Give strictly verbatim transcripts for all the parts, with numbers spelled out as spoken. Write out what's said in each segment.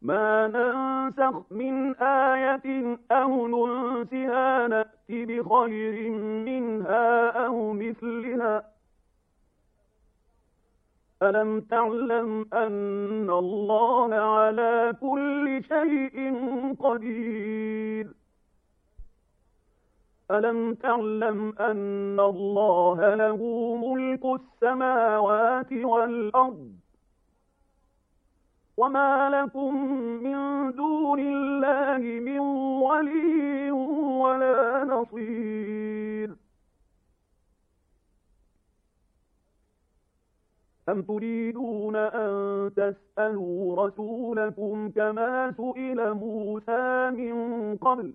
ما ننسخ من آية أو ننسها نأت بخير منها أو مثلها ألم تعلم أن الله على كل شيء قدير ألم تعلم أن الله له ملك السماوات والأرض وما لكم من دون الله من ولي ولا نصير أم تريدون أن تسألوا رسولكم كما سئل موسى من قبل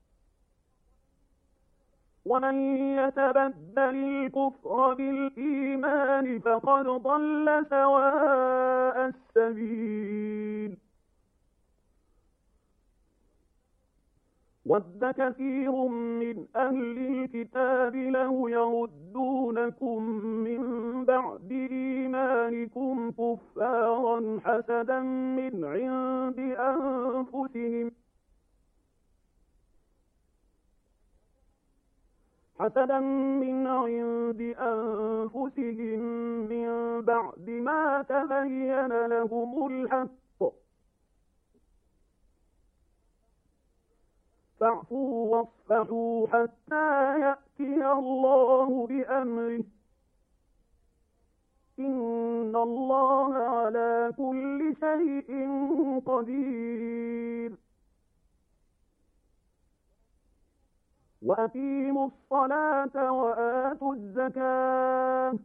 ومن يتبدل الكفر بالإيمان فقد ضل سواء السبيل ود كثير من أهل الكتاب لو يردونكم من بعد إيمانكم كفارا حسدا من عند أنفسهم حسدا من عند أنفسهم من بعد ما تبين لهم الحق فاعفوا واصفحوا حتى يأتي الله بأمره إن الله على كل شيء قدير وأقيموا الصلاة وآتوا الزكاة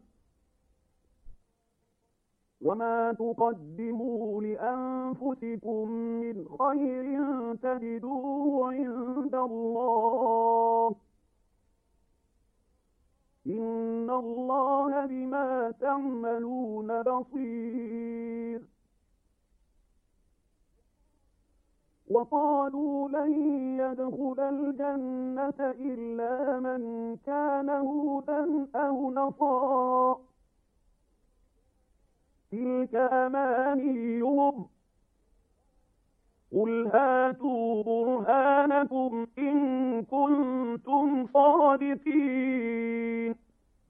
وما تقدموا لأنفسكم من خير تجدوه عند الله إن الله بما تعملون بصير وقالوا لن يدخل الجنة إلا من كان هودا أو نصارى تلك أمانيهم قل هاتوا برهانكم إن كنتم صادقين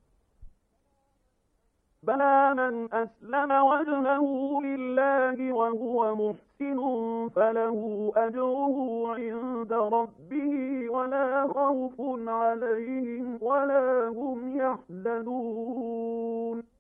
بلى من أسلم وجهه لله وهو محسن فله أجره عند ربه ولا خوف عليهم ولا هم يحزنون